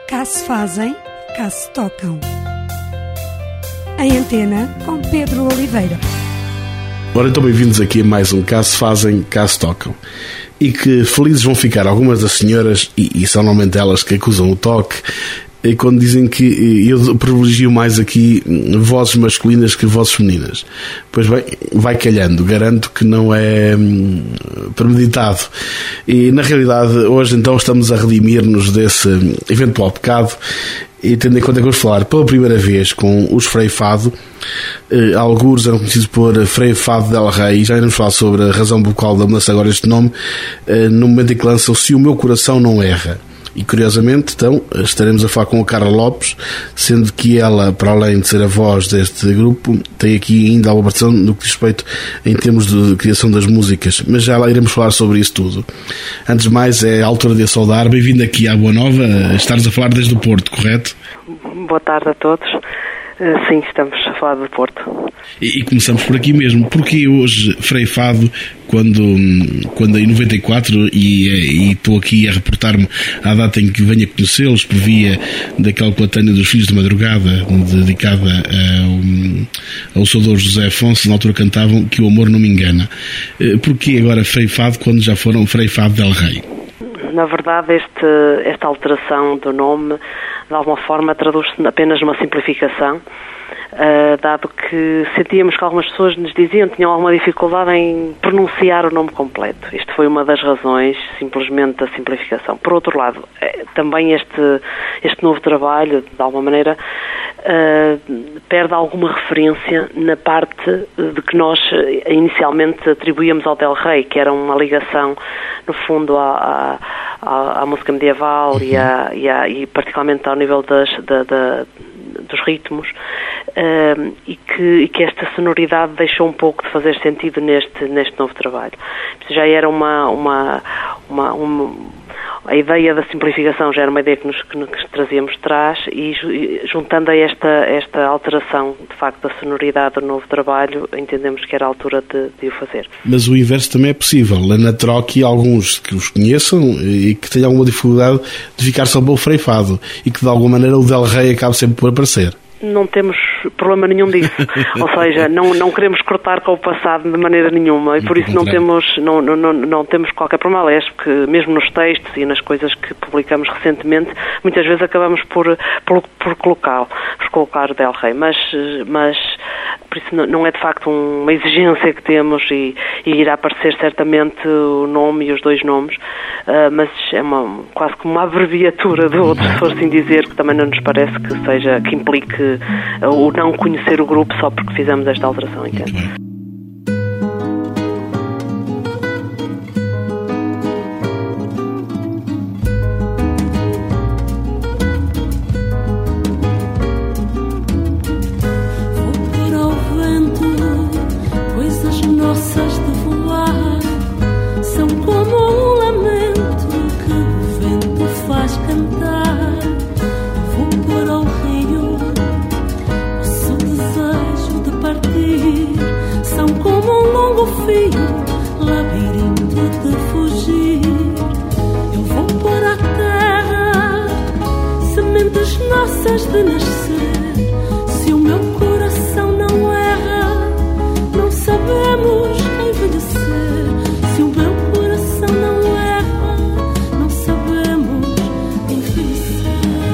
Cá se fazem, cá se tocam. Em Antena, com Pedro Oliveira. Ora, então bem-vindos aqui a mais um Cá se fazem, cá se tocam. E que felizes vão ficar algumas das senhoras, e são normalmente elas que acusam o toque, e quando dizem que eu privilegio mais aqui vozes masculinas que vozes femininas. Pois bem, vai calhando, garanto que não é premeditado. E na realidade hoje então estamos a redimir-nos desse eventual pecado, e tendo em conta que vamos falar pela primeira vez com os Frei Fado. Alguns eram conhecidos por Frei Fado del Rei, já iremos falar sobre a razão pelo qual damos agora este nome, no momento em que lançam Se o Meu Coração Não Erra. E curiosamente, então, estaremos a falar com a Carla Lopes, sendo que ela, para além de ser a voz deste grupo, tem aqui ainda alguma participação no que diz respeito em termos de criação das músicas, mas já lá iremos falar sobre isso tudo. Antes de mais, é a altura de a saudar. Bem-vindo aqui à Boa Nova, estás a falar desde o Porto, correto? Boa tarde a todos. Sim, estamos a falar do Porto. E começamos por aqui mesmo. Porquê hoje Frei Fado, quando em 94, e estou aqui a reportar-me à data em que venho a conhecê-los, por via daquela coletânea dos Filhos de Madrugada, dedicada ao saudoso José Afonso, na altura cantavam que o amor não me engana. Porquê agora Frei Fado, quando já foram Frei Fado del Rei? Na verdade, esta alteração do nome, de alguma forma, traduz-se apenas numa simplificação, dado que sentíamos que algumas pessoas nos diziam que tinham alguma dificuldade em pronunciar o nome completo. Isto foi uma das razões, simplesmente, da simplificação. Por outro lado, também este novo trabalho, de alguma maneira, perde alguma referência na parte de que nós inicialmente atribuíamos ao Del Rey, que era uma ligação, no fundo, à música medieval e particularmente ao nível dos ritmos, e que esta sonoridade deixou um pouco de fazer sentido neste novo trabalho. Já era a ideia da simplificação já era uma ideia que nos trazíamos de trás, e juntando a esta alteração, de facto, da sonoridade do novo trabalho, entendemos que era a altura de o fazer. Mas o inverso também é possível. Lá na troca, alguns que os conheçam e que tenham alguma dificuldade de ficar só bom Frei Fado, e que de alguma maneira o Del Rey acabe sempre por aparecer. Não temos problema nenhum disso. Ou seja, não queremos cortar com o passado de maneira nenhuma, e por isso não temos qualquer problema. Aliás, porque mesmo nos textos e nas coisas que publicamos recentemente, muitas vezes acabamos por colocar o Del Rey, mas por isso não é de facto uma exigência que temos, e irá aparecer certamente o nome e os dois nomes, mas é quase como uma abreviatura de outro, se for assim dizer, que também não nos parece que implique o não conhecer o grupo só porque fizemos esta alteração, entende? De nascer, se o meu coração não erra, não sabemos envelhecer. Se o meu coração não erra, não sabemos envelhecer.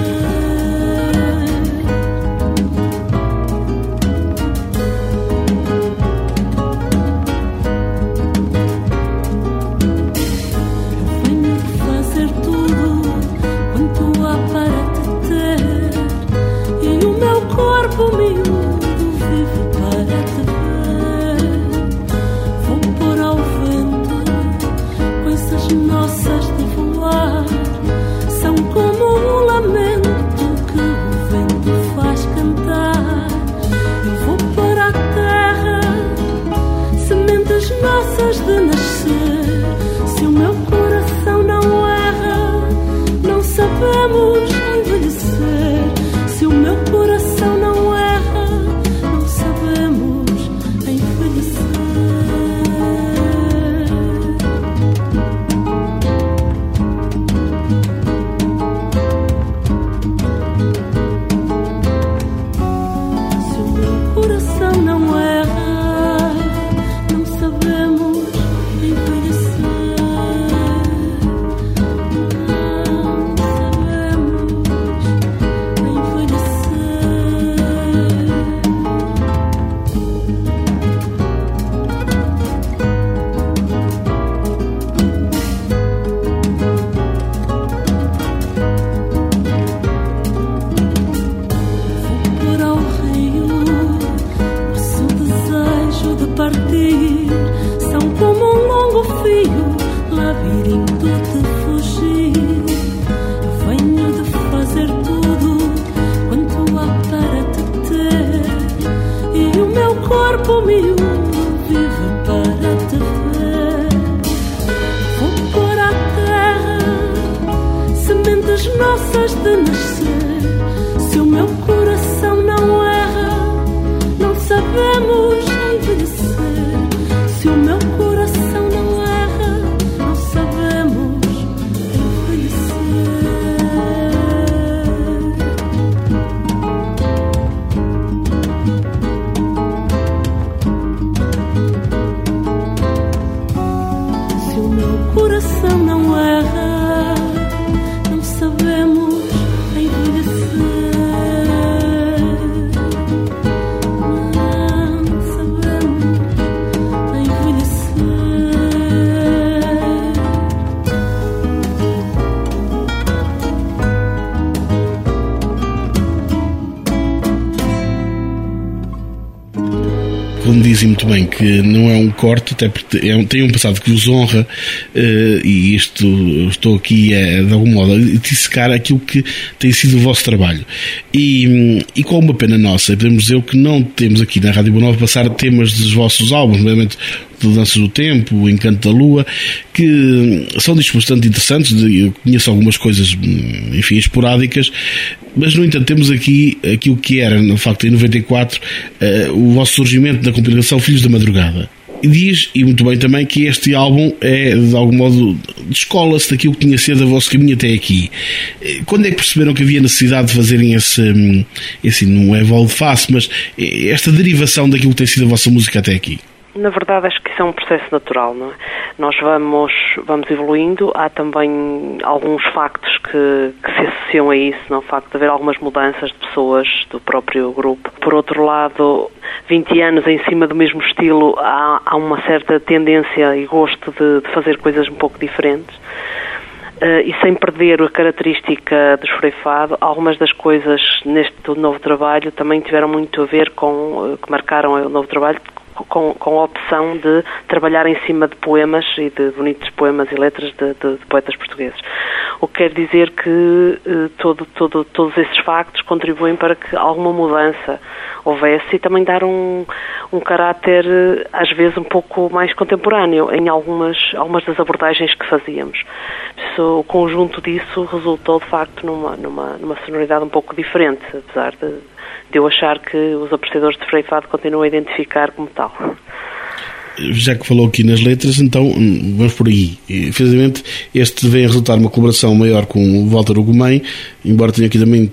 Eu venho fazer tudo quanto há para te ter. antes nossas de nascer. Se o meu coração não erra, não sabemos envelhecer. Se o meu coração não erra, não sabemos envelhecer. Se o meu coração não erra, não sabemos envelhecer. Não sabemos envelhecer. Como dizem muito bem, que não é um corte, até porque tem um passado que vos honra, e isto estou aqui de algum modo a dissecar aquilo que tem sido o vosso trabalho. E com uma pena nossa, podemos dizer que não temos aqui na Rádio Boa Nova passar temas dos vossos álbuns, nomeadamente do Danças do Tempo, o Encanto da Lua, que são discos bastante interessantes. Eu conheço algumas coisas, enfim, esporádicas, mas no entanto temos aqui aquilo que era, no facto, em 94, o vosso surgimento na compilação Filhos da Madrugada. E diz, e muito bem também, que este álbum é, de algum modo, descola-se daquilo que tinha sido o vosso caminho até aqui. Quando é que perceberam que havia necessidade de fazerem esse não é volte-face, mas esta derivação daquilo que tem sido a vossa música até aqui? Na verdade, acho que isso é um processo natural, não é? Nós vamos evoluindo, há também alguns factos que se associam a isso, não? O facto de haver algumas mudanças de pessoas do próprio grupo. Por outro lado, 20 anos em cima do mesmo estilo, há uma certa tendência e gosto de fazer coisas um pouco diferentes. E sem perder a característica do esfreifado, algumas das coisas neste novo trabalho também tiveram muito a ver que marcaram o novo trabalho, com a opção de trabalhar em cima de poemas e de bonitos poemas e letras de poetas portugueses. O que quer dizer que todos esses factos contribuem para que alguma mudança houvesse e também dar um caráter, às vezes, um pouco mais contemporâneo em algumas das abordagens que fazíamos. O conjunto disso resultou, de facto, numa sonoridade um pouco diferente, apesar de eu achar que os apreciadores de esfreifado continuam a identificar como tal. Já que falou aqui nas letras, então vamos por aí. Infelizmente, este vem a resultar uma colaboração maior com o Walter Ugumem, embora tenha aqui também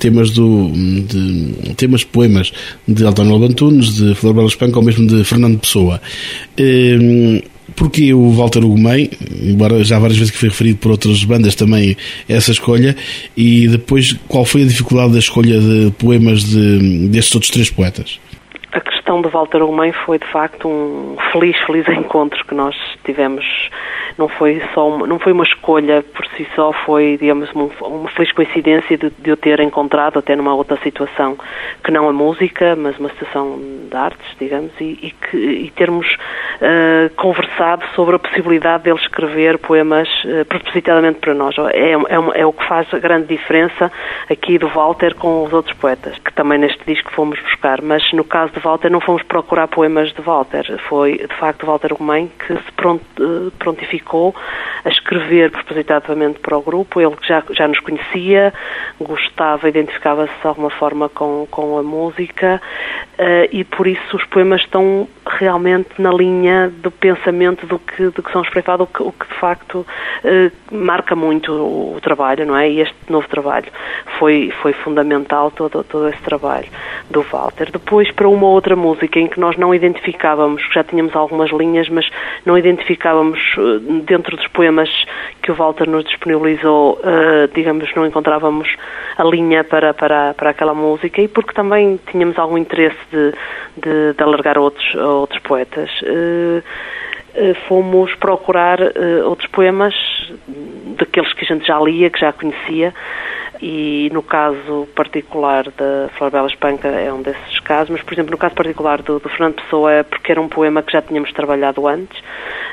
poemas de António Albantunes, de Flor Espanca ou mesmo de Fernando Pessoa. Porquê o Walter Ugumem, embora já várias vezes que foi referido por outras bandas também essa escolha, e depois qual foi a dificuldade da escolha de poemas destes outros três poetas? A questão de Walter Ugumem foi, de facto, um feliz encontro que nós tivemos. Não foi uma escolha por si só, foi, digamos, uma feliz coincidência de eu ter encontrado até numa outra situação que não a música, mas uma situação de artes, digamos, e termos conversado sobre a possibilidade dele escrever poemas propositadamente para nós. É o que faz a grande diferença aqui do Walter com os outros poetas, que também neste disco fomos buscar, mas no caso de Walter não fomos procurar poemas de Walter, foi de facto Walter Ugumem que se prontificou a escrever propositadamente para o grupo. Ele que já nos conhecia, gostava, identificava-se de alguma forma com a música, e por isso os poemas estão realmente na linha do pensamento do que são esfreifados, o que de facto marca muito o trabalho, não é? E este novo trabalho foi fundamental, todo esse trabalho do Walter. Depois, para uma outra música em que nós não identificávamos, já tínhamos algumas linhas, mas não identificávamos dentro dos poemas que o Walter nos disponibilizou, digamos, não encontrávamos a linha para aquela música, e porque também tínhamos algum interesse de alargar a outros poetas. Fomos procurar outros poemas daqueles que a gente já lia, que já conhecia, e no caso particular da Flor Espanca é um desses casos, mas por exemplo no caso particular do Fernando Pessoa é porque era um poema que já tínhamos trabalhado antes,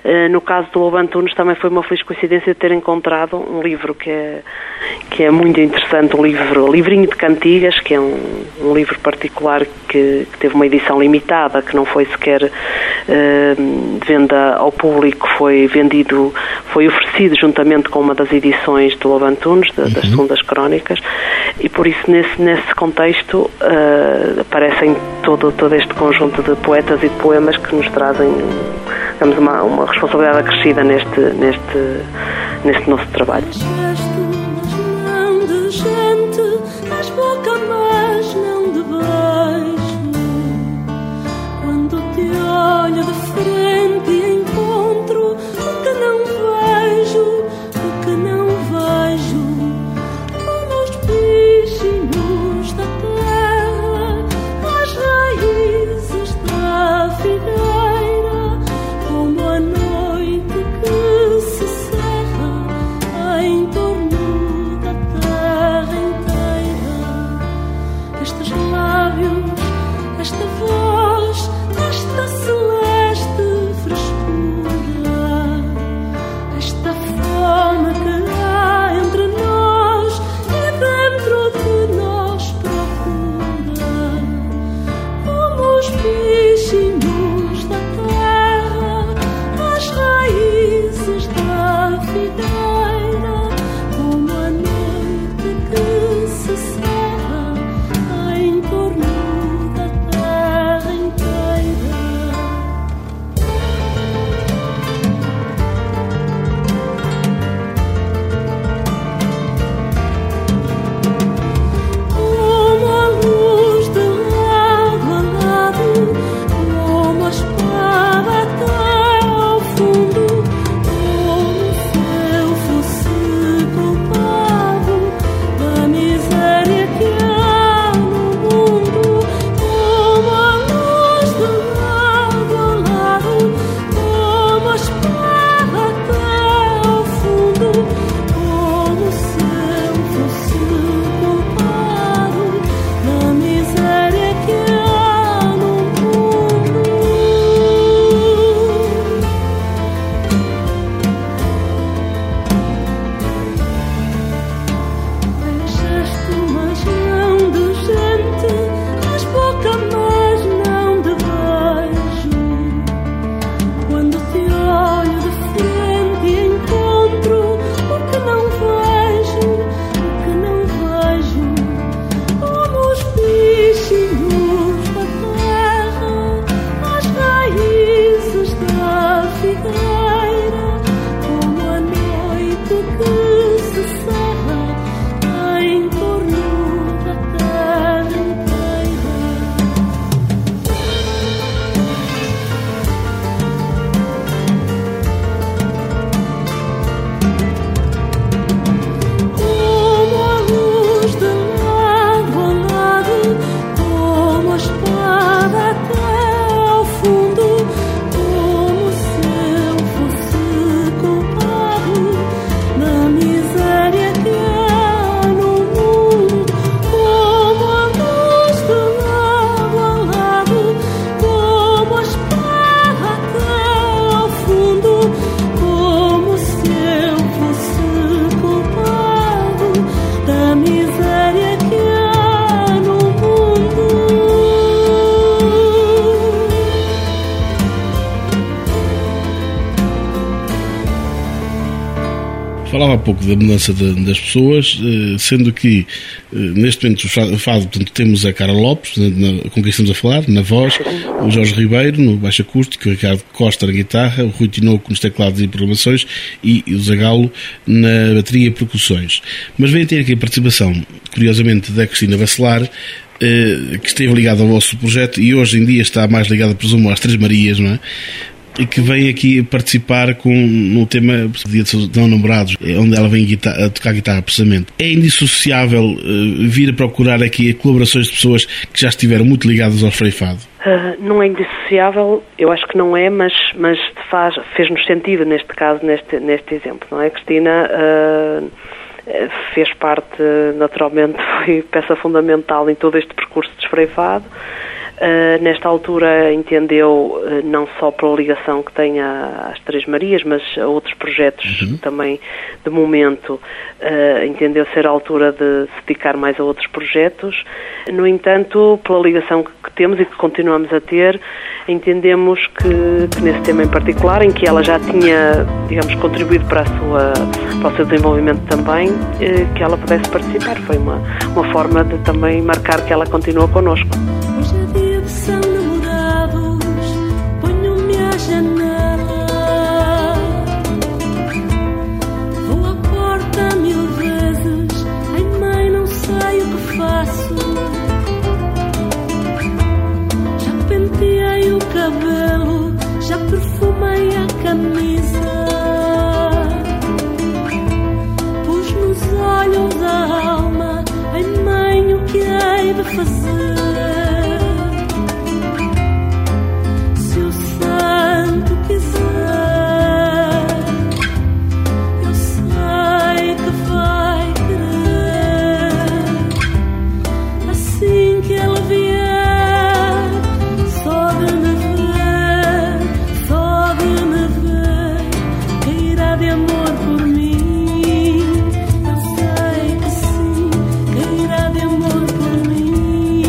No caso do Lobo Antunes também foi uma feliz coincidência de ter encontrado um livro que é muito interessante, livrinho de cantigas, que é um livro particular que teve uma edição limitada, que não foi sequer de venda ao público, foi oferecido juntamente com uma das edições do Lobo Antunes, das segundas crónicas, e por isso nesse contexto aparecem todo este conjunto de poetas e de poemas que nos trazem, digamos, uma responsabilidade acrescida neste nosso trabalho. Olho de frente e encontro o que não vejo, como os bichinhos da terra, as raízes da figueira, como a noite que se cerra em torno da terra inteira. Estes lábios, esta voz, esta celeste frescura, esta fome que há entre nós e dentro de nós procura, como os bichinhos da terra, as raízes da figueira, como a noite que se cerra em torno da terra inteira. Como a luz de lado a lado, como a espada até ao fundo, como se eu fosse culpado da miséria que há no mundo, como a luz de lado a lado, como a espada até ao fundo, como se eu fosse culpado da miséria que há no mundo. É gesto, mas não de gente, és boca, mas não de beijo. Quando te olho de frente e encontro o que não vejo, como os bichinhos da terra, as raízes da figueira, como a noite que se cerra em torno da terra inteira. Como a luz de lado a lado, como a espada até ao fundo, como se eu fosse culpado da miséria que há no mundo. Como a luz de lado a lado, como a espada até ao fundo, como se eu fosse culpado da miséria que há no mundo. Falava há pouco da mudança das pessoas, sendo que neste momento o fado, portanto, temos a Carla Lopes, com quem estamos a falar, na voz, o Jorge Ribeiro no baixo acústico, o Ricardo Costa na guitarra, o Rui Tinoco nos teclados e programações e o Zagalo na bateria e percussões. Mas vem ter aqui a participação, curiosamente, da Cristina Bacelar, que esteve ligada ao vosso projeto e hoje em dia está mais ligada, presumo, às Três Marias, não é? E que vem aqui participar no tema Dia dos Não Namorados, onde ela vem a tocar guitarra precisamente. É indissociável vir a procurar aqui colaborações de pessoas que já estiveram muito ligadas ao freio fado? Não é indissociável, eu acho que não é, mas fez-nos sentido neste caso, neste exemplo, não é? A Cristina fez parte, naturalmente, foi peça fundamental em todo este percurso de freio fado. Nesta altura entendeu, não só pela ligação que tem às Três Marias, mas a outros projetos também, de momento, entendeu ser a altura de se dedicar mais a outros projetos. No entanto, pela ligação que temos e que continuamos a ter, entendemos que nesse tema em particular, em que ela já tinha, digamos, contribuído para o seu desenvolvimento também, que ela pudesse participar. Foi uma forma de também marcar que ela continua connosco. Hoje é dia de São Namorados, ponho-me à janela, vou à porta 1000 vezes, ai mãe, não sei o que faço. Já penteei o cabelo, já perfumei a camisa, pus nos olhos a alma, ai mãe, o que hei de fazer? Se o santo quiser, eu sei que vai querer. Assim que ele vier, só de me ver, cairá de amor por mim. Eu sei que sim, cairá de amor por mim.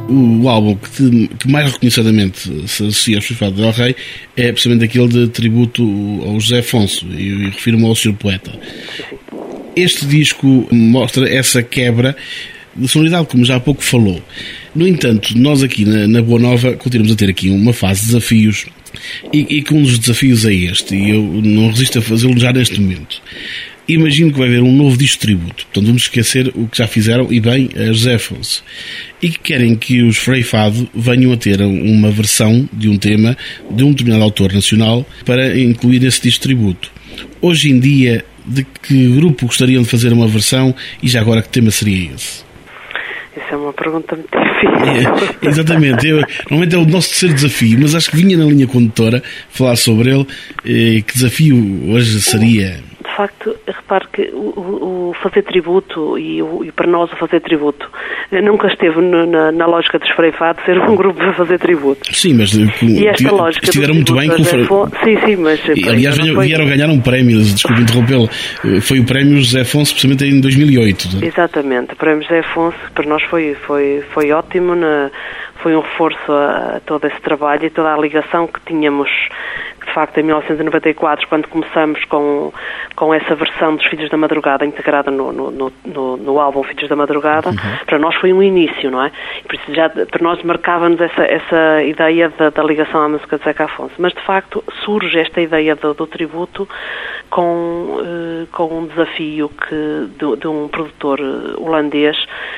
o álbum que mais reconhecidamente se associa aos Frei Fado del Rei é precisamente aquele de tributo ao José Afonso, e refiro-me ao Sr. Poeta. Este disco mostra essa quebra de sonoridade, como já há pouco falou. No entanto, nós aqui na Boa Nova continuamos a ter aqui uma fase de desafios, e que um dos desafios é este, e eu não resisto a fazê-lo já neste momento. Imagino que vai haver um novo disco de tributo, portanto vamos esquecer o que já fizeram, e bem, a José Afonso, e que querem que os Frei Fado venham a ter uma versão de um tema de um determinado autor nacional para incluir esse disco de tributo. Hoje em dia, de que grupo gostariam de fazer uma versão, e já agora que tema seria esse? Isso é uma pergunta muito difícil. Exatamente. Normalmente é o nosso terceiro desafio, mas acho que vinha na linha condutora falar sobre ele. Que desafio hoje seria? De facto, repare que o fazer tributo e para nós o fazer tributo nunca esteve na lógica dos Frei Fado ser um grupo para fazer tributo. Sim, mas e esta lógica estiveram muito bem com Sim, mas... Aliás, vieram ganhar um prémio, desculpe interrompê-lo, foi o prémio José Afonso, precisamente em 2008. Exatamente, o prémio José Afonso, para nós foi ótimo, foi um reforço a todo esse trabalho e toda a ligação que tínhamos, de facto, em 1994, quando começamos com essa versão dos Filhos da Madrugada integrada no álbum Filhos da Madrugada. Para nós foi um início, não é? E por isso já para nós marcava-nos essa ideia da ligação à música de Zeca Afonso. Mas, de facto, surge esta ideia do tributo com um desafio de um produtor holandês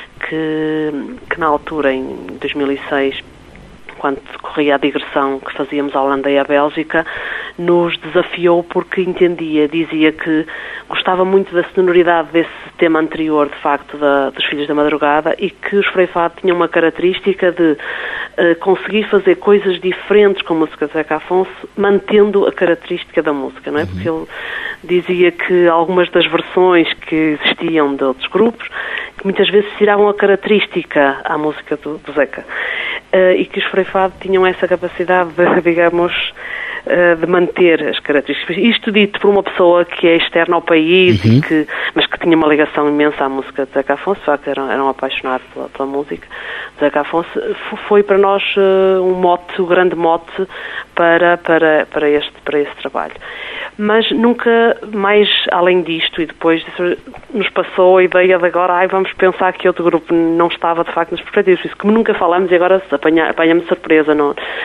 que na altura, em 2006, quando decorria a digressão que fazíamos à Holanda e à Bélgica, nos desafiou porque dizia que gostava muito da sonoridade desse tema anterior, de facto, dos Filhos da Madrugada, e que os Frei Fado tinham uma característica de conseguir fazer coisas diferentes com a música de Zeca Afonso, mantendo a característica da música, não é? Porque ele dizia que algumas das versões que existiam de outros grupos, que muitas vezes tiravam a característica à música do Zeca. E que os Frei Fado tinham essa capacidade de, digamos, de manter as características. Isto dito por uma pessoa que é externa ao país, mas que tinha uma ligação imensa à música de Zeca Afonso, de facto era um apaixonado pela música. Zeca Afonso foi para nós um grande mote para esse trabalho. Mas nunca mais além disto, e depois nos passou a ideia de agora, vamos pensar que outro grupo não estava de facto nas perspectivas. Isso como nunca falamos e agora apanha-me surpresa.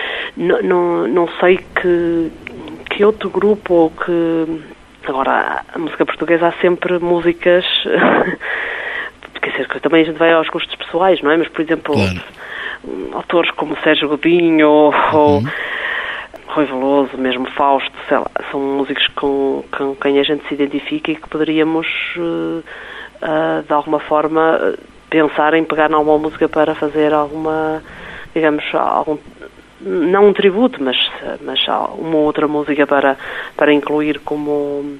Não sei que outro grupo ou que... Agora, a música portuguesa há sempre músicas... Quer dizer, que também a gente vai aos gostos pessoais, não é? Mas, por exemplo, claro, autores como Sérgio Godinho ou Rui Veloso, mesmo Fausto, sei lá, são músicos com quem a gente se identifica e que poderíamos, de alguma forma, pensar em pegar numa música para fazer alguma, digamos, não um tributo, mas uma outra música para incluir como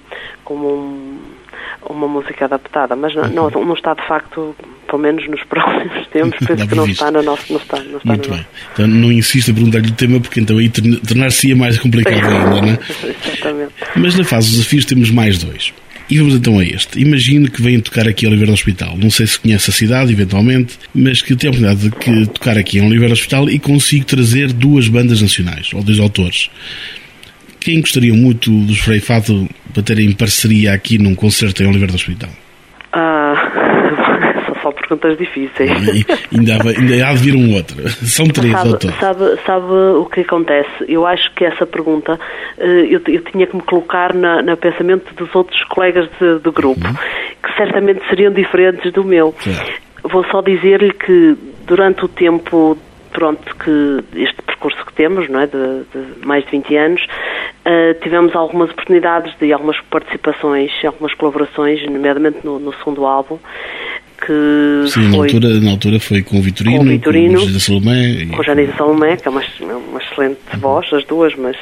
uma música adaptada, mas não está de facto, pelo menos nos próximos tempos, penso que não está no nosso. Muito bem. Então não insista a perguntar-lhe o tema, porque então aí tornar-se-ia mais complicado ainda, não é? Exatamente. Mas na fase dos desafios temos mais dois. E vamos então a este. Imagino que venham tocar aqui ao Oliveira do Hospital. Não sei se conhece a cidade, eventualmente, mas que tenho a oportunidade de tocar aqui ao Oliveira do Hospital e consigo trazer duas bandas nacionais, ou dois autores. Quem gostaria muito dos Frei Fado para terem parceria aqui num concerto em Oliveira do Hospital? São só perguntas difíceis. Ainda há de vir um outro. São três autores. Sabe o que acontece? Eu acho que essa pergunta eu tinha que me colocar no pensamento dos outros colegas do grupo, que certamente seriam diferentes do meu. Claro. Vou só dizer-lhe que durante o tempo... que este percurso que temos, não é, de mais de 20 anos, tivemos algumas oportunidades de algumas participações, algumas colaborações, nomeadamente no segundo álbum, que sim, foi... na altura foi com o Vitorino, com a Janita Salomé. Com a Janita Salomé, que é uma excelente voz, as duas, mas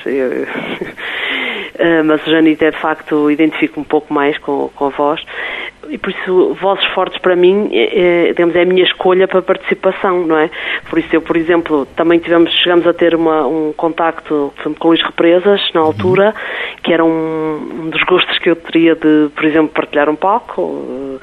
mas a Janita é, de facto, identifico um pouco mais com a voz. E por isso, Vozes Fortes para mim, digamos, é a minha escolha para participação, não é? Por isso eu, por exemplo, também chegamos a ter um contacto, por exemplo, com o Luís Represas, na altura, que era um dos gostos que eu teria de, por exemplo, partilhar um palco,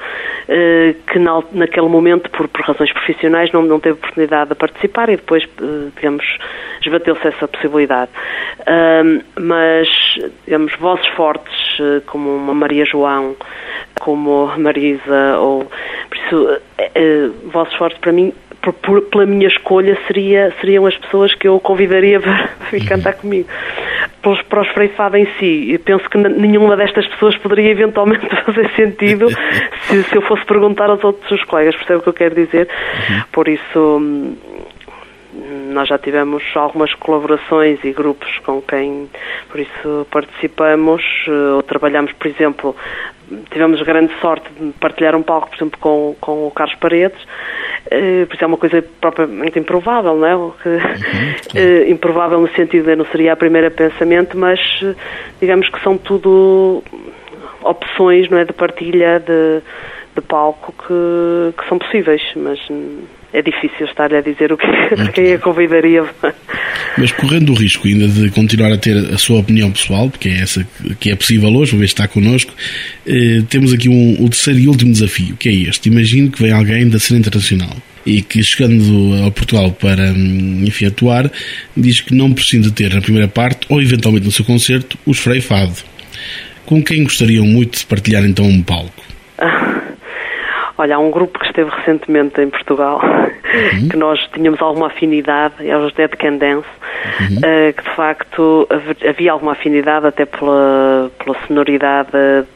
que naquele momento, por razões profissionais, não teve oportunidade de participar e depois, digamos, esbateu-se essa possibilidade. Mas, digamos, vozes fortes, como uma Maria João, como a Marisa, ou, por isso, vozes fortes para mim, pela minha escolha, seriam as pessoas que eu convidaria para vir cantar comigo. Para os Frei Fado em si, eu penso que nenhuma destas pessoas poderia eventualmente fazer sentido se eu fosse perguntar aos outros colegas, percebe o que eu quero dizer? Por isso, nós já tivemos algumas colaborações e grupos com quem, por isso, participamos ou trabalhamos, por exemplo, tivemos grande sorte de partilhar um palco, por exemplo, com o Carlos Paredes, por isso é uma coisa propriamente improvável, não é? Improvável no sentido de não seria a primeira pensamento, mas digamos que são tudo opções, não é, de partilha de palco que são possíveis, mas é difícil estar a dizer o que quem a convidaria. Mas correndo o risco ainda de continuar a ter a sua opinião pessoal, porque é essa que é possível hoje, uma vez que está connosco, temos aqui o terceiro e último desafio, que é este. Imagino que vem alguém da cena internacional e que, chegando a Portugal para, enfim, atuar, diz que não precisa ter na primeira parte, ou eventualmente no seu concerto, os Frei Fado. Com quem gostariam muito de partilhar então um palco? Olha, há um grupo que esteve recentemente em Portugal, que nós tínhamos alguma afinidade, é os Dead Can Dance, que de facto havia alguma afinidade até pela sonoridade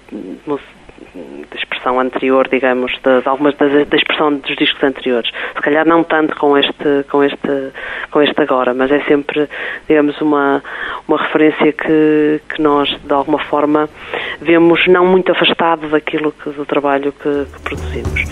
da expressão anterior, digamos, da expressão dos discos anteriores. Se calhar não tanto com este agora, mas é sempre, digamos, uma referência que nós, de alguma forma, vemos não muito afastado do trabalho que produzimos.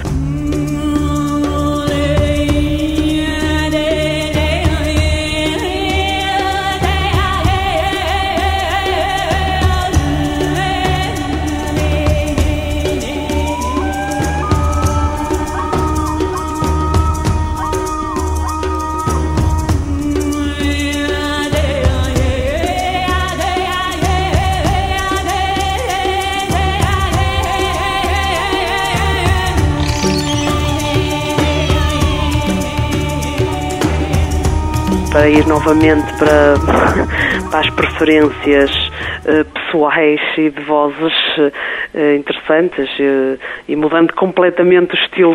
Para ir novamente para as preferências pessoais e de vozes interessantes e mudando completamente o estilo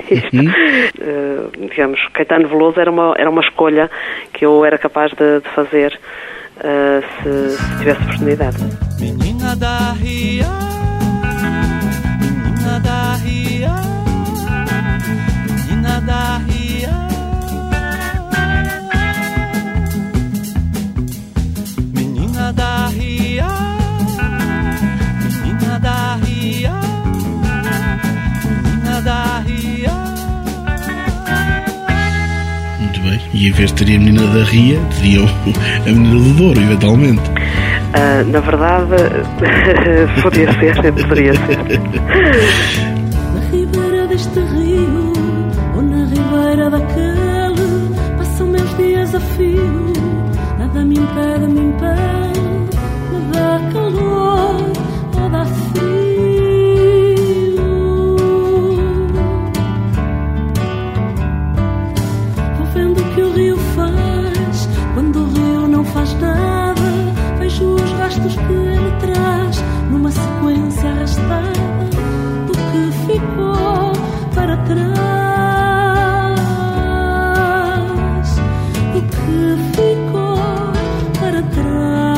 digamos, Caetano Veloso era uma escolha que eu era capaz de fazer se tivesse oportunidade. Menina da Ria, menina da Ria, menina da Ria. Menina da Ria, menina da Ria, menina da Ria. Muito bem, e em vez de ter a menina da Ria, teriam a menina do Douro, eventualmente. Na verdade, poderia ser. Na ribeira deste rio, ou na ribeira daquele, passam meus dias a fio, nada me impede, me dá calor ou dá frio. Vou vendo o que o rio faz, quando o rio não faz nada, vejo os rastros que ele traz, numa sequência arrastada do que ficou para trás, do que ficou para trás.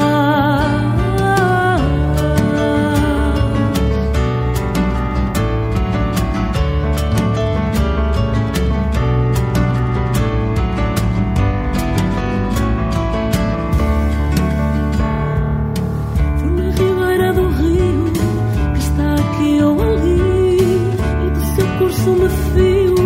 Vou na ribeira do rio, que está aqui ou ali, e do seu curso me fio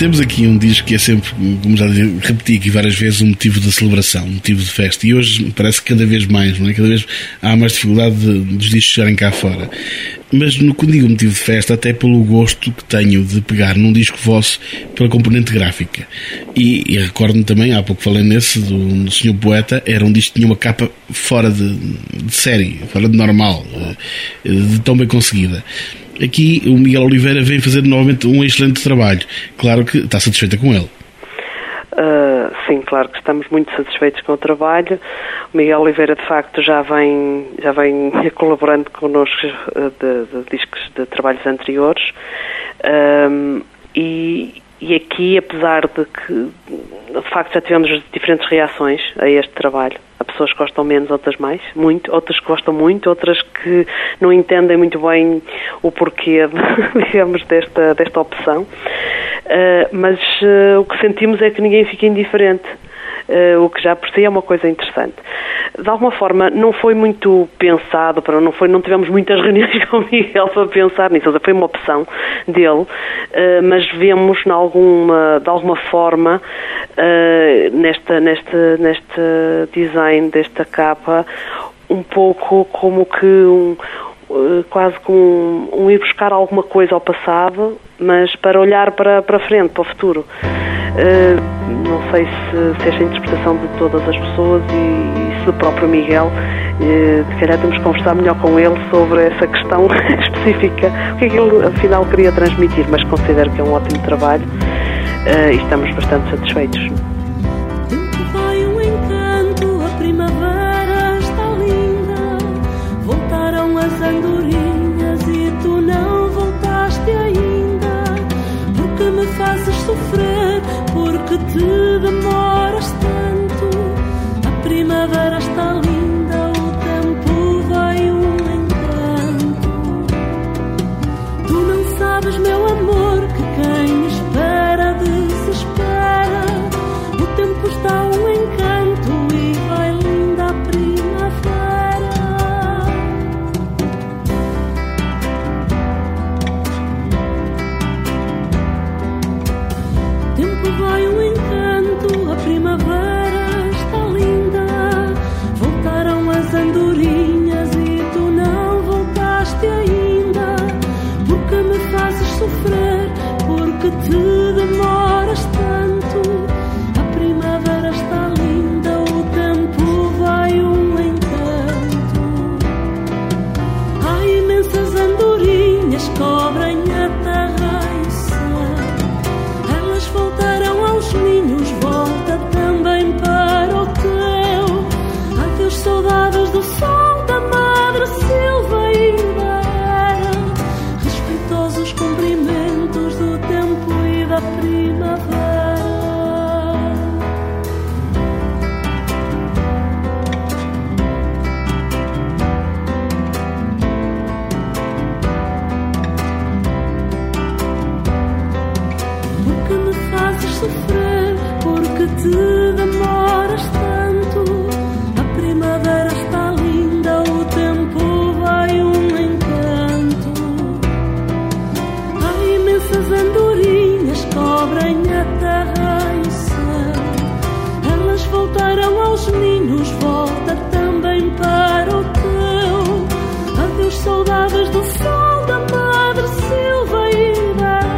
Temos aqui um disco que é sempre, como já repeti aqui várias vezes, um motivo de celebração, um motivo de festa. E hoje parece que cada vez mais, não é? Cada vez há mais dificuldade dos discos chegarem cá fora. Mas quando digo motivo de festa, até pelo gosto que tenho de pegar num disco vosso pela componente gráfica. E recordo-me também, há pouco falei nesse, do Senhor Poeta, era um disco que tinha uma capa fora de série, fora de normal, de tão bem conseguida. Aqui o Miguel Oliveira vem fazer novamente um excelente trabalho. Claro que está satisfeita com ele. Sim, claro que estamos muito satisfeitos com o trabalho. O Miguel Oliveira, de facto, já vem colaborando connosco de discos de trabalhos anteriores. E aqui, apesar de que, de facto, já tivemos diferentes reações a este trabalho. Há pessoas que gostam menos, outras mais, muito, outras que gostam muito, outras que não entendem muito bem o porquê, digamos, desta opção. Mas o que sentimos é que ninguém fica indiferente, o que já por si é uma coisa interessante. De alguma forma não foi muito pensado, não tivemos muitas reuniões com o Miguel para pensar nisso, foi uma opção dele, mas vemos de alguma forma neste design desta capa um pouco como que quase como um ir buscar alguma coisa ao passado, mas para olhar para a frente, para o futuro. Não sei se esta interpretação de todas as pessoas e se do próprio Miguel, se calhar temos que conversar melhor com ele sobre essa questão específica, o que é que ele afinal queria transmitir, mas considero que é um ótimo trabalho e estamos bastante satisfeitos. Vai um encanto, a primavera está linda, voltaram as andorinhas e tu não voltaste ainda, porque me fazes sofrer, porque te demoras tanto. A primavera está linda, o tempo vai um encanto. Tu não sabes, meu amor, que quem espera desespera. O tempo está um encanto e vai linda a primavera. Tempo vai um encanto, a primavera está linda. Voltaram as andorinhas e tu não voltaste ainda, porque me fazes sofrer, porque te demoras tanto. A primavera está linda, o tempo vai um encanto. Há imensas andorinhas que cobrem a terra e céu. Elas voltarão aos ninhos, volta também para o teu. Adeus, saudades do sol, da madre Silva e da era. Respeitosos cumprimentos do tempo e da primavera. Porque me fazes sofrer, porque te demoras tanto. A primavera está linda, o tempo vai um encanto. Há imensas andorinhas que cobrem a terra e céu. Elas voltarão aos ninhos, volta também para o teu. Adeus, saudades do sol, da madre Silva e da era.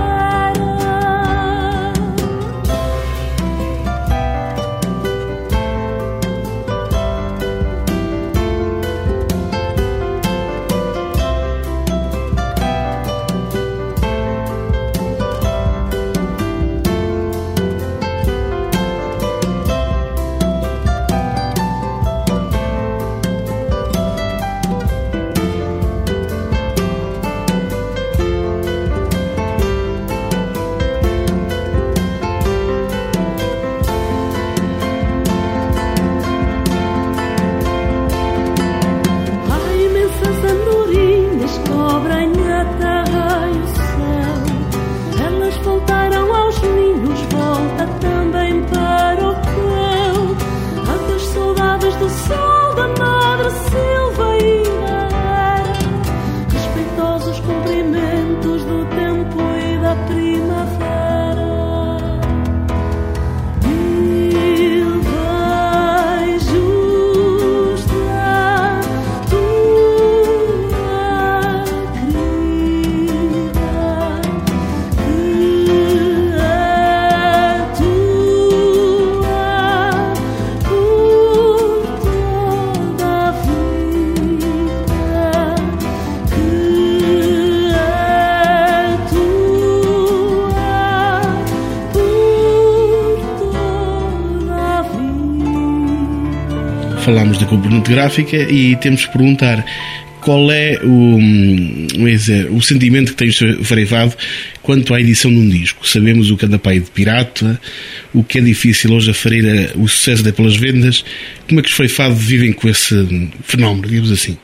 falámos da componente gráfica e temos que perguntar qual é o sentimento que tem o Freivado quanto à edição de um disco. Sabemos o que anda para aí de pirata, o que é difícil hoje aferir o sucesso de pelas vendas. Como é que os Freivado vivem com esse fenómeno, digamos assim?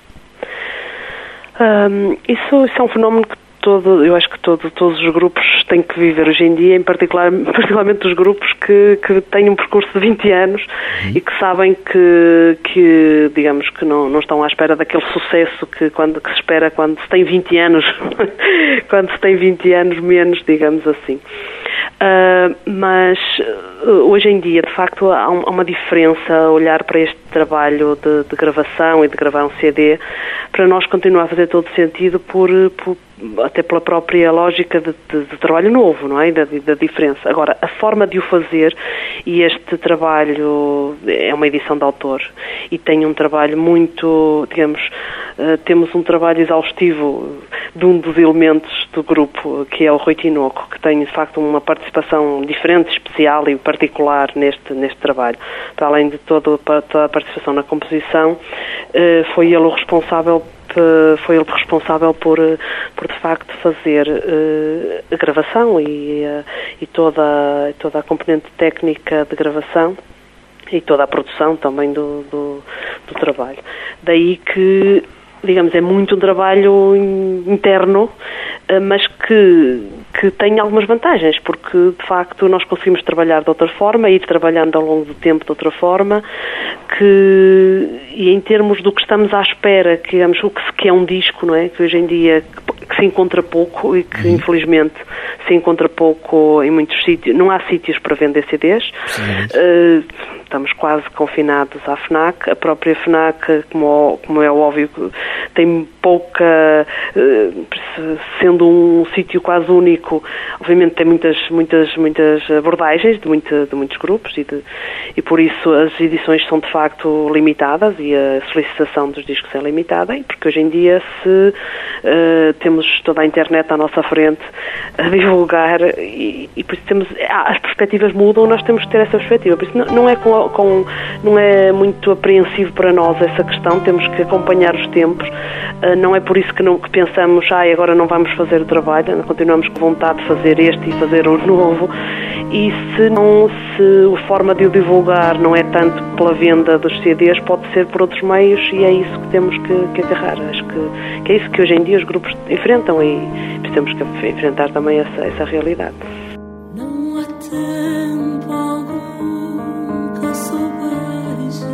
Isso é um fenómeno que eu acho que todos os grupos têm que viver hoje em dia, particularmente os grupos que têm um percurso de 20 anos e que sabem que digamos que não estão à espera daquele sucesso que se espera quando se tem 20 anos, quando se tem 20 anos menos, digamos assim. Mas hoje em dia, de facto, há uma diferença a olhar para este trabalho de gravação e de gravar um CD. Para nós continua a fazer todo sentido até pela própria lógica de trabalho novo, não é? Da diferença. Agora, a forma de o fazer, e este trabalho é uma edição de autor e tem um trabalho muito, digamos, temos um trabalho exaustivo de um dos elementos do grupo, que é o Rui Tinoco, que tem, de facto, uma participação diferente, especial e particular neste trabalho. Para além de toda a participação na composição, foi ele responsável por de facto fazer a gravação e toda a componente técnica de gravação e toda a produção também do trabalho. Daí que, digamos, é muito um trabalho interno, mas que tem algumas vantagens, porque de facto nós conseguimos trabalhar de outra forma, ir trabalhando ao longo do tempo de outra forma, e em termos do que estamos à espera, que, digamos, o que é um disco, não é? Que hoje em dia que se encontra pouco e que infelizmente se encontra pouco em muitos sítios. Não há sítios para vender CDs. Estamos quase confinados à FNAC. A própria FNAC, como é óbvio, tem pouca, sendo um sítio quase único, obviamente tem muitas abordagens de muitos grupos e por isso as edições são de facto limitadas e a solicitação dos discos é limitada, e porque hoje em dia temos toda a internet à nossa frente a divulgar e por isso as perspectivas mudam, nós temos que ter essa perspectiva, por isso não é muito apreensivo para nós essa questão, temos que acompanhar os tempos, não é por isso que pensamos, agora não vamos fazer o trabalho, continuamos com vontade de fazer este e fazer o novo, e se a forma de o divulgar não é tanto pela venda dos CDs, pode ser por outros meios, e é isso que temos que agarrar. Acho que é isso que hoje em dia os grupos enfrentam e temos que enfrentar também essa realidade. Não há tempo algum que soubeja,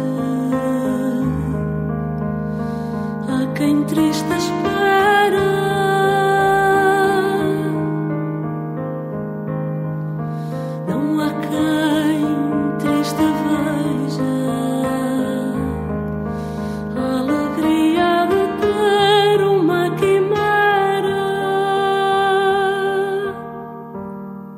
há quem triste espera, não há quem triste veja a alegria de ter uma quimera.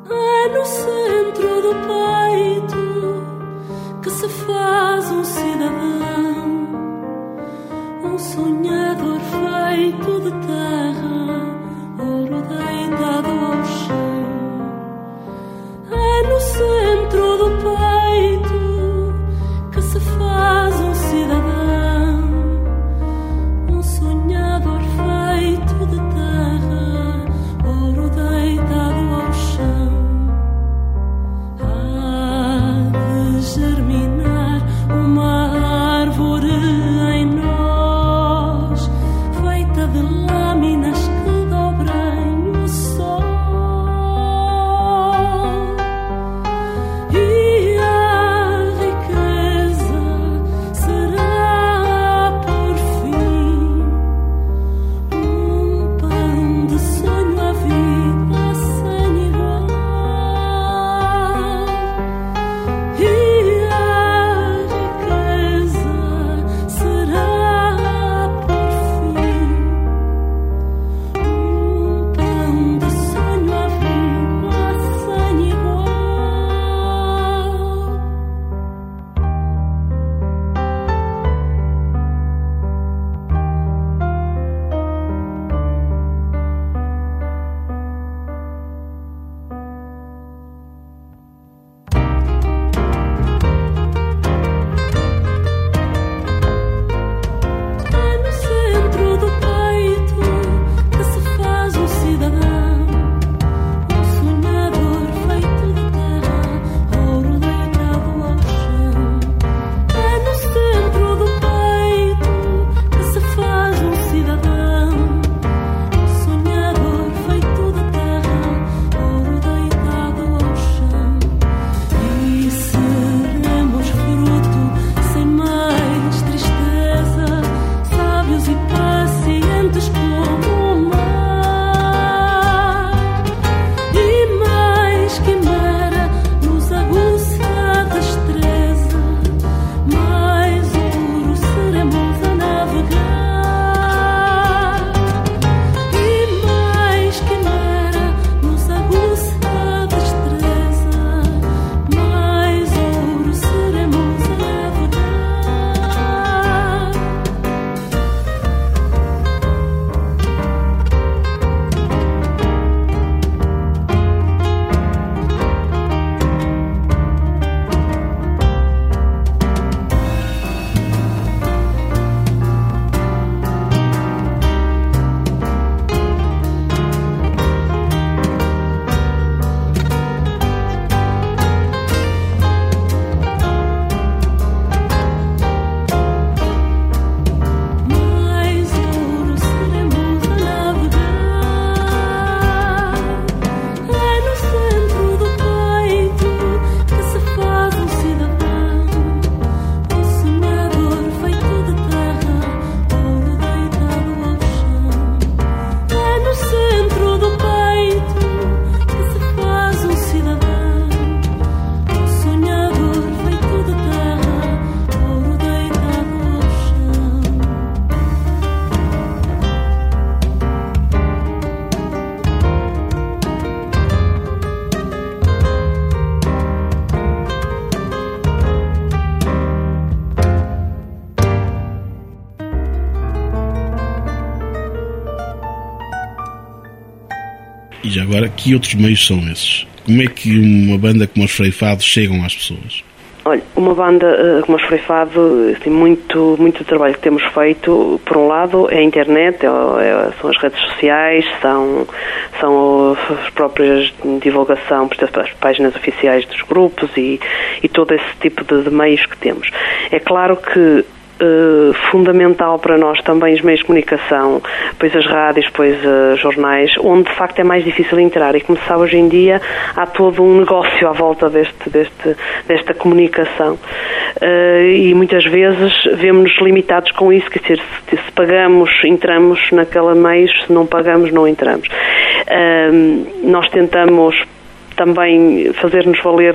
E já agora, que outros meios são esses? Como é que uma banda como os Freifados chegam às pessoas? Olha, uma banda como os Freifados, assim, muito trabalho que temos feito, por um lado, é a internet, são as redes sociais, são as próprias divulgação, as páginas oficiais dos grupos e todo esse tipo de meios que temos. É claro que fundamental para nós também os meios de comunicação, pois as rádios, pois jornais, onde de facto é mais difícil entrar, e como se sabe hoje em dia há todo um negócio à volta desta comunicação, e muitas vezes vemos-nos limitados com isso, quer dizer, se pagamos, entramos naquela meio, se não pagamos, não entramos. Nós tentamos também fazer-nos valer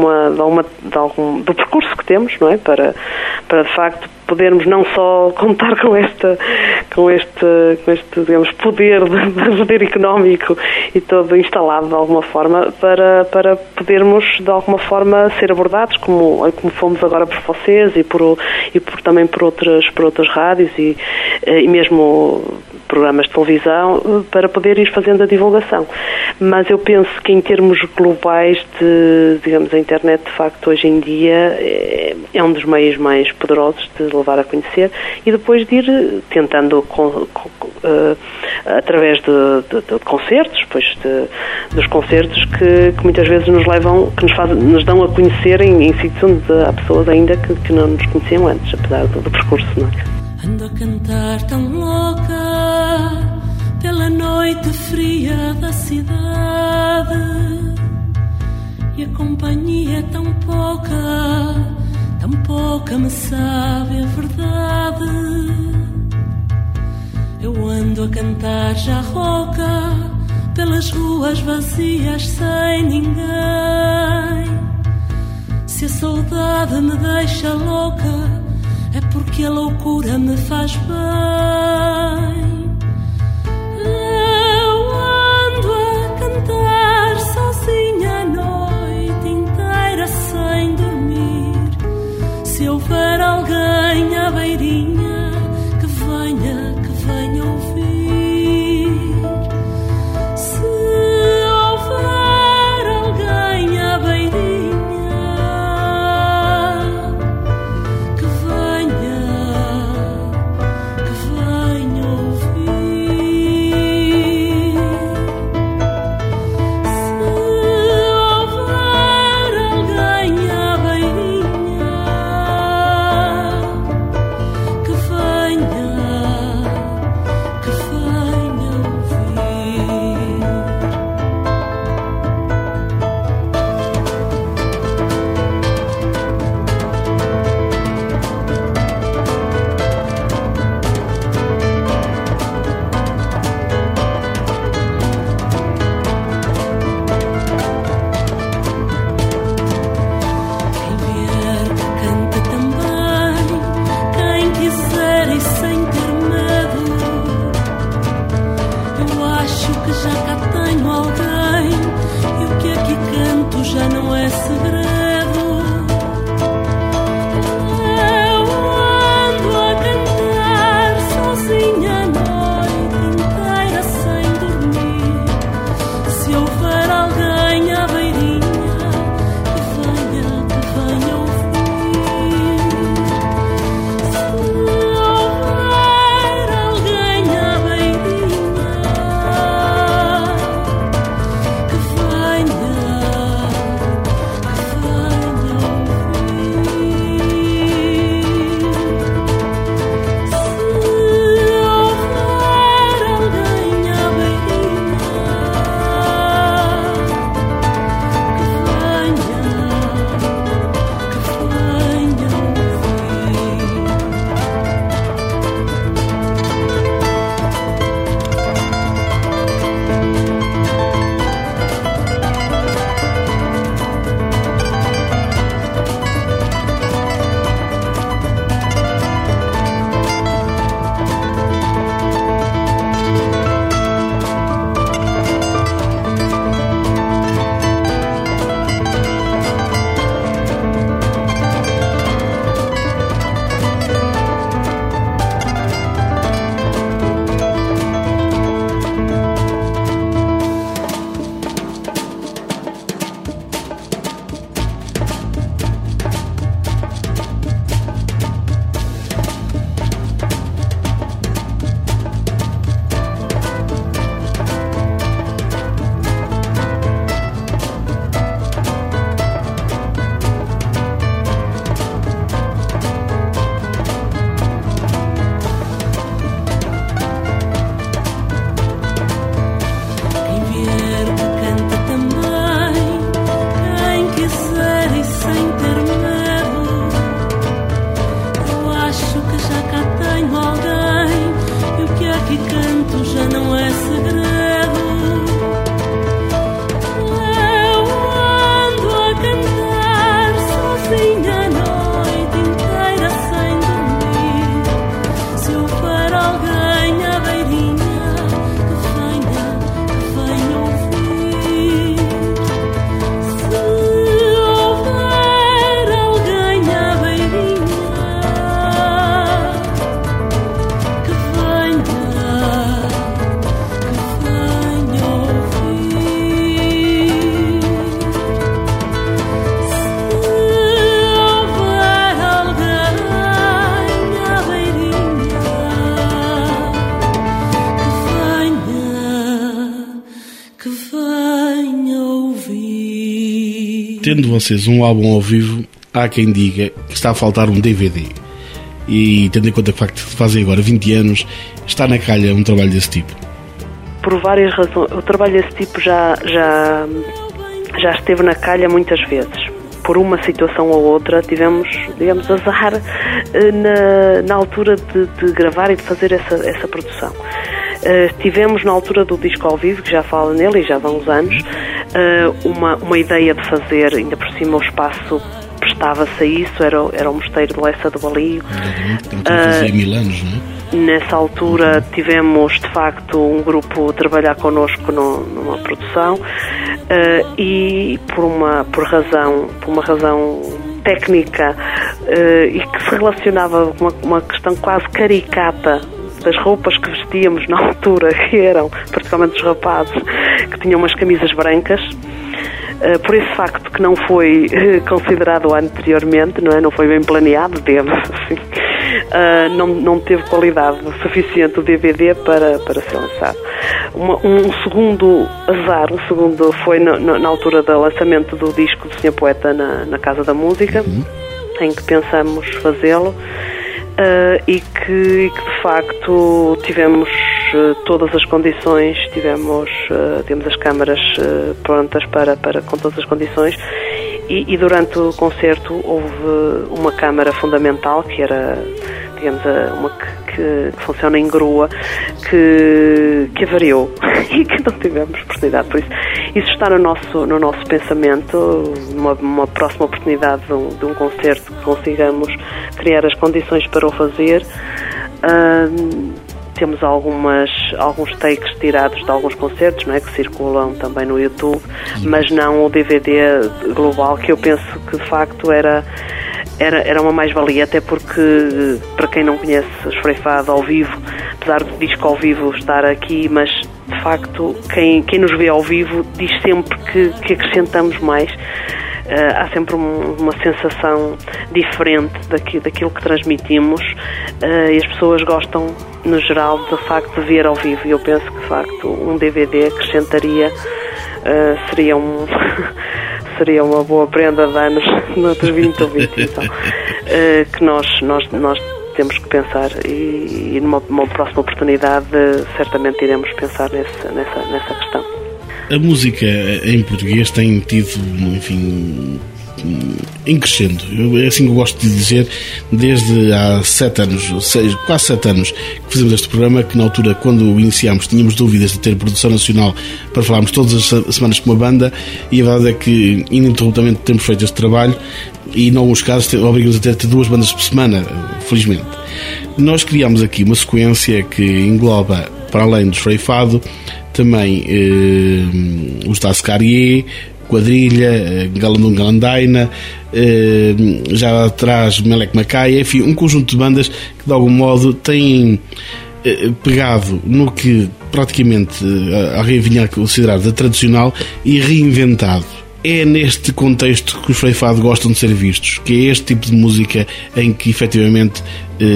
do percurso que temos, não é? Para de facto podermos não só contar com este digamos, poder económico e todo instalado de alguma forma para podermos de alguma forma ser abordados como fomos agora por vocês e também por outras rádios e mesmo programas de televisão, para poder ir fazendo a divulgação. Mas eu penso que em termos globais digamos, a internet de facto hoje em dia é um dos meios mais poderosos de levar a conhecer e depois de ir tentando através de concertos, dos concertos que muitas vezes nos levam, que nos dão a conhecer em sítios onde há pessoas ainda que não nos conheciam antes, apesar do percurso, não é? Ando a cantar tão louca pela noite fria da cidade e a companhia é tão pouca me sabe a verdade. Eu ando a cantar já rouca pelas ruas vazias sem ninguém. Se a saudade me deixa louca, é porque a loucura me faz bem. Eu ando a cantar sozinha a noite inteira sem dormir. Se houver alguém à beirinha, que venha ouvir. Se houver alguém à beirinha, ouvir. sem ouvir. Tendo vocês um álbum ao vivo, há quem diga que está a faltar um DVD. E tendo em conta que, de facto, fazem agora 20 anos, está na calha um trabalho desse tipo? Por várias razões. O trabalho desse tipo já esteve na calha muitas vezes. Por uma situação ou outra tivemos, digamos, azar na altura de gravar e de fazer essa produção. Tivemos na altura do disco ao vivo, que já fala nele e já há uns anos, uma ideia de fazer, ainda por cima o espaço prestava-se a isso, era o Mosteiro de Lessa do Balio. Fazia 1000 anos, não é? Nessa altura tivemos de facto um grupo a trabalhar connosco numa produção e por uma razão técnica e que se relacionava com uma questão quase caricata das roupas que vestíamos na altura, que eram particularmente os rapazes, que tinham umas camisas brancas. Por esse facto que não foi considerado anteriormente, não foi bem planeado, digamos assim, não teve qualidade suficiente o DVD para ser lançado. Um segundo azar, foi na altura do lançamento do disco do Sr. Poeta na Casa da Música, em que pensamos fazê-lo, e que de facto tivemos todas as condições, temos as câmaras prontas com todas as condições, e durante o concerto houve uma câmara fundamental que era, digamos, uma que funciona em grua, que avariou e que não tivemos oportunidade. Por isso está no nosso pensamento, uma próxima oportunidade de um concerto que consigamos criar as condições para o fazer. Temos alguns takes tirados de alguns concertos, não é, que circulam também no YouTube, mas não o DVD global, que eu penso que de facto era uma mais-valia, até porque, para quem não conhece Esfreifado ao vivo, apesar do disco ao vivo estar aqui, mas de facto quem nos vê ao vivo diz sempre que acrescentamos mais. Há sempre uma sensação diferente daquilo que transmitimos, e as pessoas gostam, no geral, do facto de ver ao vivo, e eu penso que de facto um DVD acrescentaria, seria uma boa prenda de anos noutros 20 ou 20, então, que nós temos que pensar, e numa próxima oportunidade certamente iremos pensar nessa questão. A música em português tem tido, enfim, em crescendo. É assim que eu gosto de dizer, desde há 7 anos, quase 7 anos que fizemos este programa, que na altura, quando o iniciámos, tínhamos dúvidas de ter produção nacional para falarmos todas as semanas com uma banda, e a verdade é que ininterruptamente temos feito este trabalho, e em alguns casos obrigamos a ter 2 bandas por semana, felizmente. Nós criámos aqui uma sequência que engloba, para além do Esfreifado, também os Das Carrier, Quadrilha, Galandum Galandaina, já atrás Melek Macaia, enfim, um conjunto de bandas que de algum modo têm pegado no que praticamente alguém vinha a considerar de tradicional e reinventado. É neste contexto que os Esfreifado gostam de ser vistos, que é este tipo de música em que efetivamente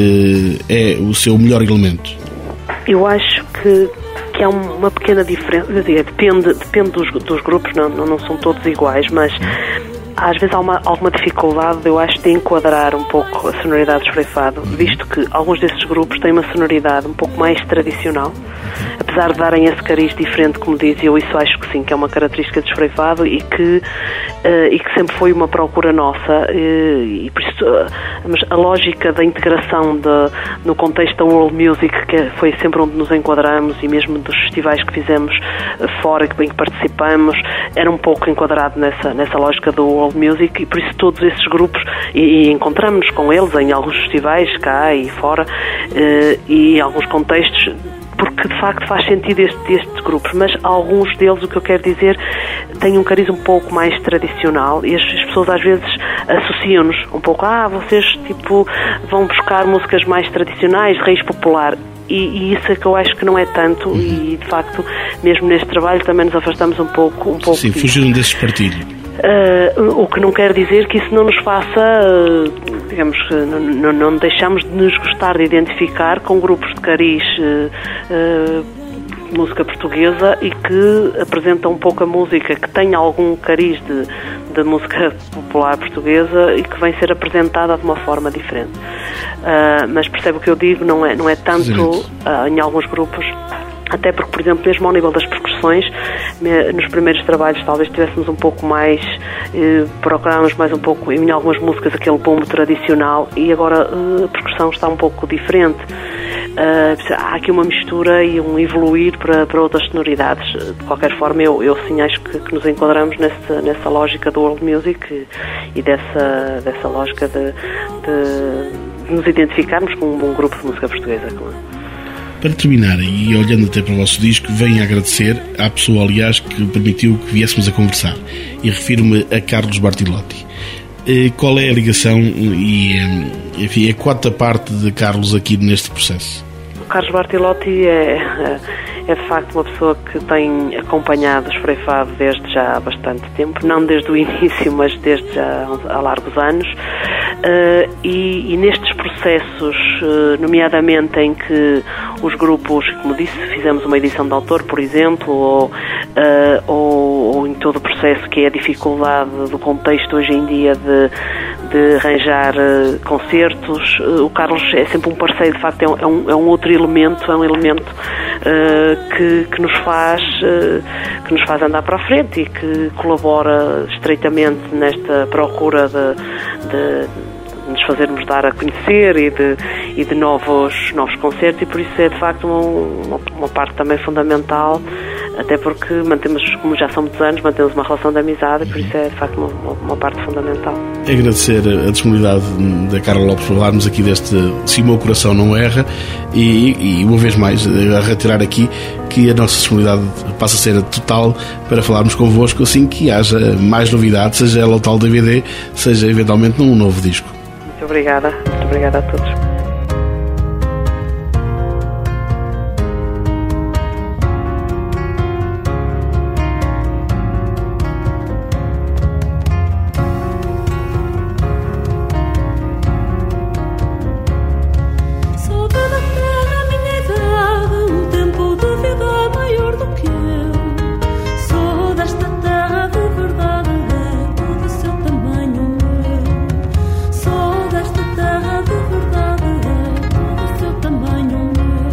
é o seu melhor elemento. Eu acho que há uma pequena diferença, depende dos grupos, não são todos iguais, mas às vezes há alguma dificuldade, eu acho, de enquadrar um pouco a sonoridade do Esfreifado, visto que alguns desses grupos têm uma sonoridade um pouco mais tradicional, apesar de darem esse cariz diferente, como diz, eu isso acho que sim, que é uma característica do Esfreifado e que sempre foi uma procura nossa, e por isso a lógica da integração no contexto da world music, que foi sempre onde nos enquadramos, e mesmo dos festivais que fizemos fora em que participamos, era um pouco enquadrado nessa lógica do world music, e por isso todos esses grupos, e encontramos-nos com eles em alguns festivais cá e fora, e em alguns contextos, porque de facto faz sentido estes grupos, mas alguns deles, o que eu quero dizer, têm um cariz um pouco mais tradicional, e as pessoas às vezes associam-nos um pouco, vocês tipo vão buscar músicas mais tradicionais, de raiz popular, e isso é que eu acho que não é tanto, e de facto mesmo neste trabalho também nos afastamos um pouco sim, disso. Fugiram desse espartilho. O que não quer dizer que isso não nos faça, digamos, não deixamos de nos gostar de identificar com grupos de cariz música portuguesa e que apresenta um pouco a música que tem algum cariz de música popular portuguesa e que vem ser apresentada de uma forma diferente. Mas percebe o que eu digo, não é tanto em alguns grupos, até porque, por exemplo, mesmo ao nível das percussões, nos primeiros trabalhos talvez tivéssemos um pouco mais, procuramos mais um pouco, em algumas músicas, aquele bombo tradicional, e agora a percussão está um pouco diferente. Há aqui uma mistura e um evoluir para outras sonoridades. De qualquer forma, eu sim acho que nos enquadramos nessa lógica do world music e dessa lógica de nos identificarmos com um bom grupo de música portuguesa. Para terminar, e olhando até para o vosso disco, venho a agradecer à pessoa, aliás, que permitiu que viéssemos a conversar. E refiro-me a Carlos Bartilotti. Qual é a ligação e, enfim, a quarta parte de Carlos aqui neste processo? O Carlos Bartilotti é de facto uma pessoa que tem acompanhado o Esfreifado desde já há bastante tempo, não desde o início, mas desde já há largos anos, e nestes processos, nomeadamente em que os grupos, como disse, fizemos uma edição de autor, por exemplo, ou em todo o processo que é a dificuldade do contexto hoje em dia de arranjar concertos, o Carlos é sempre um parceiro, de facto é um outro elemento, que nos faz andar para a frente e que colabora estreitamente nesta procura de nos fazermos dar a conhecer e de novos concertos, e por isso é de facto uma parte também fundamental, até porque mantemos, como já são muitos anos, mantemos uma relação de amizade, e por isso é de facto uma parte fundamental. Agradecer a disponibilidade da Carla Lopes para falarmos aqui deste Se o Meu Coração Não Erra, e uma vez mais a retirar aqui que a nossa disponibilidade passa a ser total para falarmos convosco assim que haja mais novidades, seja ela o tal DVD, seja eventualmente num novo disco. Muito obrigada a todos.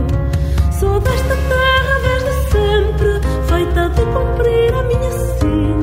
Cumprir a minha sina.